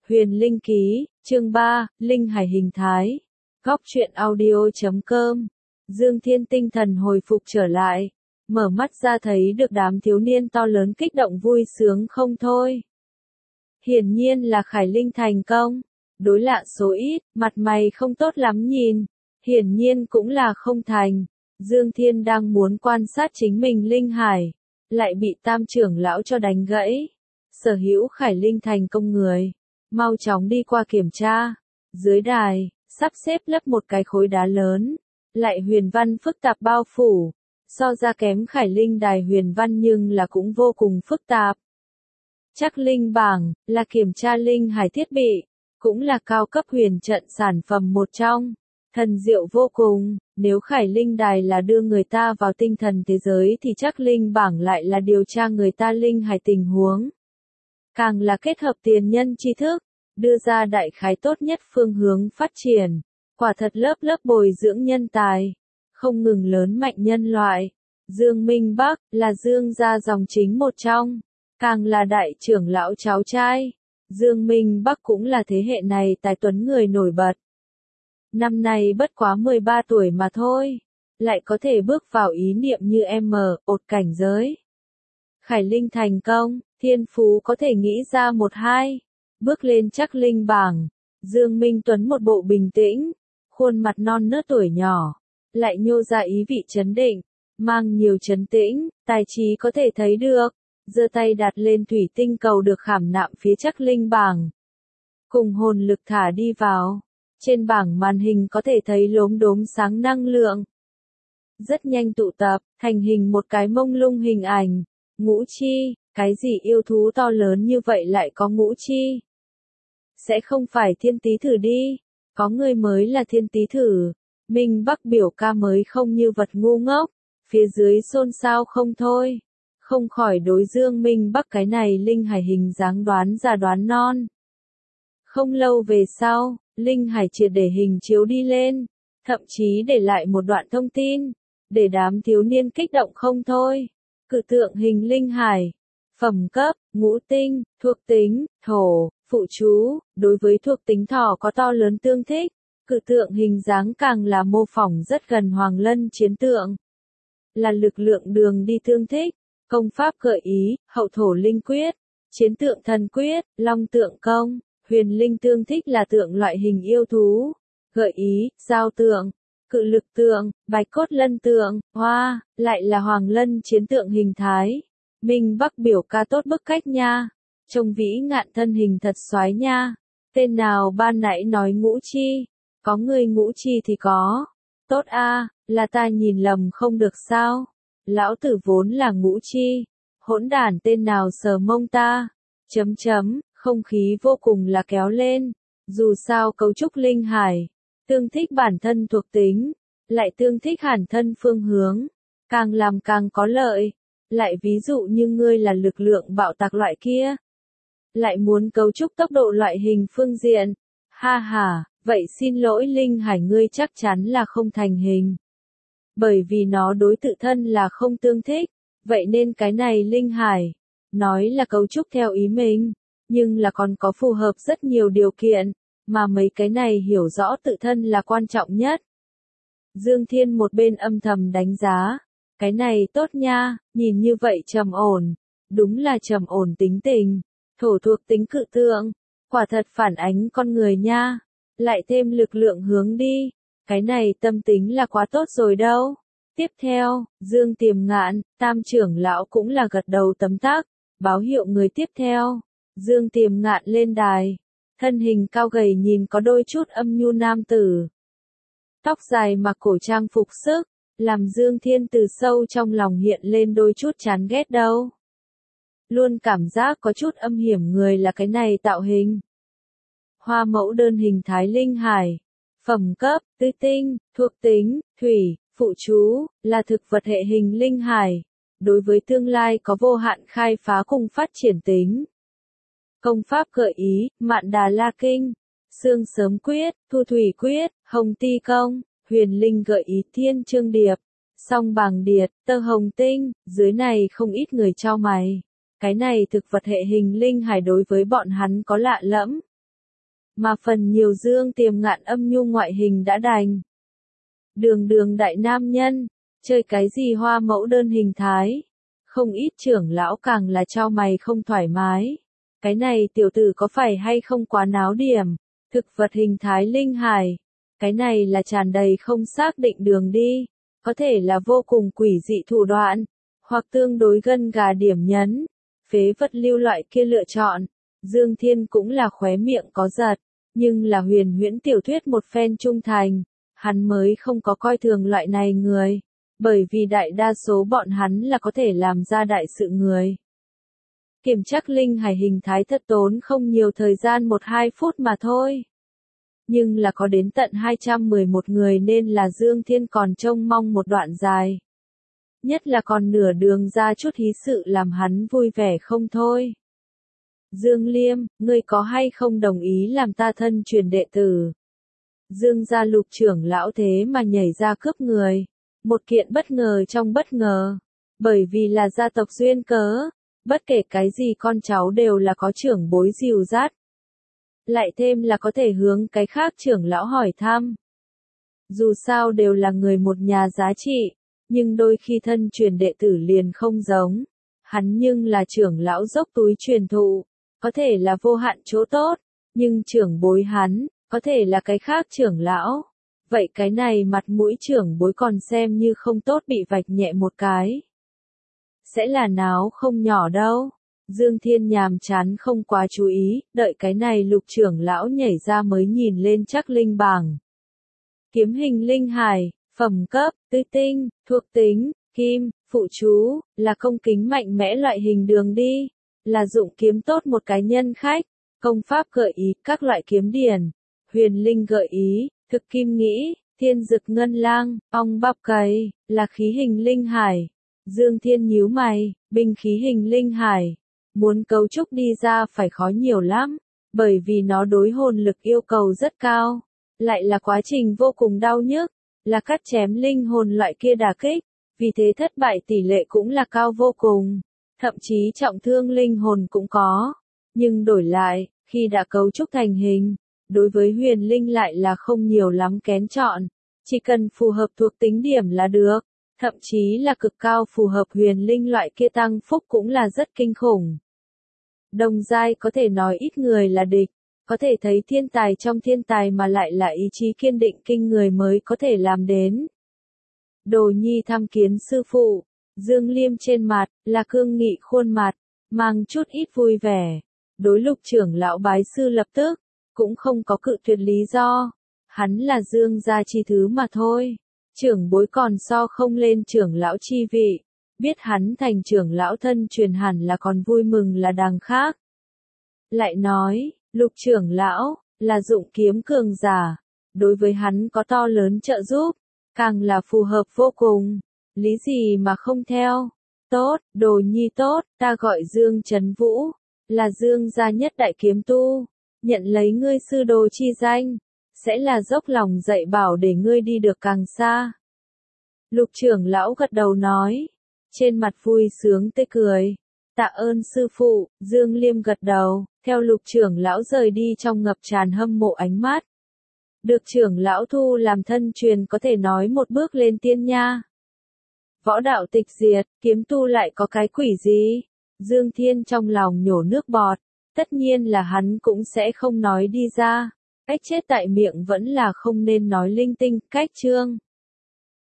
Huyền Linh Ký, chương 3, Linh Hải hình thái. Góc truyện audio.com. Dương Thiên tinh thần hồi phục trở lại, mở mắt ra thấy được đám thiếu niên to lớn kích động vui sướng không thôi. Hiển nhiên là Khải Linh thành công, đối lạ số ít, mặt mày không tốt lắm nhìn, hiển nhiên cũng là không thành. Dương Thiên đang muốn quan sát chính mình Linh Hải, lại bị Tam trưởng lão cho đánh gãy. Sở hữu Khải Linh thành công người, mau chóng đi qua kiểm tra. Dưới đài, sắp xếp lấp một cái khối đá lớn, lại huyền văn phức tạp bao phủ. So ra kém Khải Linh đài huyền văn nhưng là cũng vô cùng phức tạp. Chắc Linh bảng, là kiểm tra Linh Hải thiết bị, cũng là cao cấp huyền trận sản phẩm một trong. Thần diệu vô cùng, nếu Khải Linh đài là đưa người ta vào tinh thần thế giới thì chắc Linh bảng lại là điều tra người ta Linh Hải tình huống. Càng là kết hợp tiền nhân tri thức, đưa ra đại khái tốt nhất phương hướng phát triển, quả thật lớp lớp bồi dưỡng nhân tài, không ngừng lớn mạnh nhân loại. Dương Minh Bắc, là Dương gia dòng chính một trong, càng là đại trưởng lão cháu trai. Dương Minh Bắc cũng là thế hệ này tài tuấn người nổi bật. Năm nay bất quá 13 tuổi mà thôi, lại có thể bước vào ý niệm như ột cảnh giới. Khải Linh thành công, thiên phú có thể nghĩ ra một hai, bước lên chắc Linh bảng. Dương Minh Tuấn một bộ bình tĩnh, khuôn mặt non nớt tuổi nhỏ, lại nhô ra ý vị trấn định, mang nhiều trấn tĩnh, tài trí có thể thấy được, giơ tay đặt lên thủy tinh cầu được khảm nạm phía chắc Linh bảng. Cùng hồn lực thả đi vào, trên bảng màn hình có thể thấy lốm đốm sáng năng lượng. Rất nhanh tụ tập, thành hình một cái mông lung hình ảnh, ngũ chi, cái gì yêu thú to lớn như vậy lại có ngũ chi? Sẽ không phải thiên tý thử đi, có người mới là thiên tý thử. Minh Bắc biểu ca mới không như vật ngu ngốc, phía dưới xôn xao không thôi, không khỏi đối Dương Minh Bắc cái này Linh Hải hình dáng đoán già đoán non. Không lâu về sau, Linh Hải triệt để hình chiếu đi lên, thậm chí để lại một đoạn thông tin, để đám thiếu niên kích động không thôi. Cự tượng hình Linh Hải, phẩm cấp, ngũ tinh, thuộc tính, thổ, phụ chú, đối với thuộc tính thỏ có to lớn tương thích. Cự tượng hình dáng càng là mô phỏng rất gần Hoàng Lân chiến tượng. Là lực lượng đường đi tương thích, công pháp gợi ý, hậu thổ linh quyết, chiến tượng thần quyết, long tượng công, huyền linh tương thích là tượng loại hình yêu thú. Gợi ý, giao tượng, cự lực tượng, bạch cốt lân tượng, hoa, lại là Hoàng Lân chiến tượng hình thái. Minh Bắc biểu ca tốt bức cách nha, trông vĩ ngạn thân hình thật xoái nha. Tên nào ban nãy nói ngũ chi, có người ngũ chi thì có. Tốt a, là ta nhìn lầm không được sao? Lão tử vốn là ngũ chi, hỗn đản tên nào sờ mông ta. Không khí vô cùng là kéo lên, dù sao cấu trúc Linh Hải, tương thích bản thân thuộc tính, lại tương thích hẳn thân phương hướng, càng làm càng có lợi. Lại ví dụ như ngươi là lực lượng bạo tạc loại kia, lại muốn cấu trúc tốc độ loại hình phương diện. Ha ha, vậy xin lỗi Linh Hải ngươi chắc chắn là không thành hình. Bởi vì nó đối tự thân là không tương thích, vậy nên cái này Linh Hải, nói là cấu trúc theo ý mình, nhưng là còn có phù hợp rất nhiều điều kiện, mà mấy cái này hiểu rõ tự thân là quan trọng nhất. Dương Thiên một bên âm thầm đánh giá, cái này tốt nha, nhìn như vậy trầm ổn, đúng là trầm ổn tính tình, thổ thuộc tính cự tượng, quả thật phản ánh con người nha, lại thêm lực lượng hướng đi, cái này tâm tính là quá tốt rồi đâu. Tiếp theo, Dương Tiềm Ngạn, Tam trưởng lão cũng là gật đầu tấm tắc, báo hiệu người tiếp theo. Dương Tiềm Ngạn lên đài, thân hình cao gầy nhìn có đôi chút âm nhu nam tử. Tóc dài mặc cổ trang phục sức, làm Dương Thiên từ sâu trong lòng hiện lên đôi chút chán ghét đâu. Luôn cảm giác có chút âm hiểm người là cái này tạo hình. Hoa mẫu đơn hình thái Linh Hải, phẩm cấp, tứ tinh, thuộc tính, thủy, phụ chú, là thực vật hệ hình Linh Hải, đối với tương lai có vô hạn khai phá cùng phát triển tính. Công pháp gợi ý, Mạn Đà La Kinh, Xương Sớm Quyết, Thu Thủy Quyết, Hồng Ti Công, Huyền Linh gợi ý Thiên Chương Điệp, Song Bàng Điệt, Tơ Hồng Tinh, dưới này không ít người chau mày. Cái này thực vật hệ hình Linh Hải đối với bọn hắn có lạ lẫm. mà phần nhiều dương tiềm ngạn âm nhu ngoại hình đã đành. Đường đường đại nam nhân, chơi cái gì hoa mẫu đơn hình thái. Không ít trưởng lão càng là chau mày không thoải mái. Cái này tiểu tử có phải hay không quá náo điểm, thực vật hình thái linh hải. Cái này là tràn đầy không xác định đường đi, có thể là vô cùng quỷ dị thủ đoạn, hoặc tương đối gân gà điểm nhấn, phế vật lưu loại kia lựa chọn. Dương Thiên cũng là khóe miệng có giật, nhưng là huyền huyễn tiểu thuyết một phen trung thành, hắn mới không có coi thường loại này người, bởi vì đại đa số bọn hắn là có thể làm ra đại sự người. Kiểm chắc linh hải hình thái thật tốn không nhiều thời gian 1-2 phút mà thôi. Nhưng là có đến tận 211 người nên là Dương Thiên còn trông mong một đoạn dài. Nhất là còn nửa đường ra chút hí sự làm hắn vui vẻ không thôi. Dương Liêm, ngươi có hay không đồng ý làm ta thân truyền đệ tử? Dương gia Lục trưởng lão thế mà nhảy ra cướp người. Một kiện bất ngờ trong bất ngờ. Bởi vì là gia tộc duyên cớ, bất kể cái gì con cháu đều là có trưởng bối dìu dắt. Lại thêm là có thể hướng cái khác trưởng lão hỏi thăm. Dù sao đều là người một nhà giá trị, nhưng đôi khi thân truyền đệ tử liền không giống. Hắn nhưng là trưởng lão dốc túi truyền thụ, có thể là vô hạn chỗ tốt, nhưng trưởng bối hắn, có thể là cái khác trưởng lão. Vậy cái này mặt mũi trưởng bối còn xem như không tốt bị vạch nhẹ một cái. Sẽ là náo không nhỏ đâu. Dương Thiên nhàm chán không quá chú ý, đợi cái này Lục trưởng lão nhảy ra mới nhìn lên chắc linh bảng. Kiếm hình linh hải, phẩm cấp, tư tinh, thuộc tính, kim, phụ chú, là công kính mạnh mẽ loại hình đường đi, là dụng kiếm tốt một cái nhân khách, công pháp gợi ý các loại kiếm điển, huyền linh gợi ý, thực kim nghĩ, thiên dực ngân lang, ong bắp cày, là khí hình linh hải. Dương Thiên nhíu mày, binh khí hình linh hải. Muốn cấu trúc đi ra phải khó nhiều lắm, bởi vì nó đối hồn lực yêu cầu rất cao, lại là quá trình vô cùng đau nhức, là cắt chém linh hồn loại kia đả kích, vì thế thất bại tỷ lệ cũng là cao vô cùng, thậm chí trọng thương linh hồn cũng có. Nhưng đổi lại, khi đã cấu trúc thành hình, đối với huyền linh lại là không nhiều lắm kén chọn, chỉ cần phù hợp thuộc tính điểm là được. Thậm chí là cực cao phù hợp huyền linh loại kia tăng phúc cũng là rất kinh khủng. Đồng giai có thể nói ít người là địch, có thể thấy thiên tài trong thiên tài mà lại là ý chí kiên định kinh người mới có thể làm đến. Đồ Nhi thăm kiến sư phụ, Dương Liêm trên mặt, là cương nghị khuôn mặt, mang chút ít vui vẻ. Đối Lục trưởng lão bái sư lập tức, cũng không có cự tuyệt lý do. Hắn là Dương gia chi thứ mà thôi. Trưởng bối còn so không lên trưởng lão chi vị, biết hắn thành trưởng lão thân truyền hẳn là còn vui mừng là đằng khác. Lại nói, Lục trưởng lão, là dụng kiếm cường giả, đối với hắn có to lớn trợ giúp, càng là phù hợp vô cùng, lý gì mà không theo. Tốt, Đồ Nhi tốt, ta gọi Dương Trấn Vũ, là Dương gia nhất đại kiếm tu, nhận lấy ngươi sư đồ chi danh. Sẽ là dốc lòng dạy bảo để ngươi đi được càng xa. Lục trưởng lão gật đầu nói, trên mặt vui sướng tươi cười. Tạ ơn sư phụ, Dương Liêm gật đầu, theo Lục trưởng lão rời đi trong ngập tràn hâm mộ ánh mắt. Được trưởng lão thu làm thân truyền có thể nói một bước lên tiên nha. Võ đạo tịch diệt, kiếm tu lại có cái quỷ gì? Dương Thiên trong lòng nhổ nước bọt, tất nhiên là hắn cũng sẽ không nói đi ra. Cách chết tại miệng vẫn là không nên nói linh tinh, cách chương.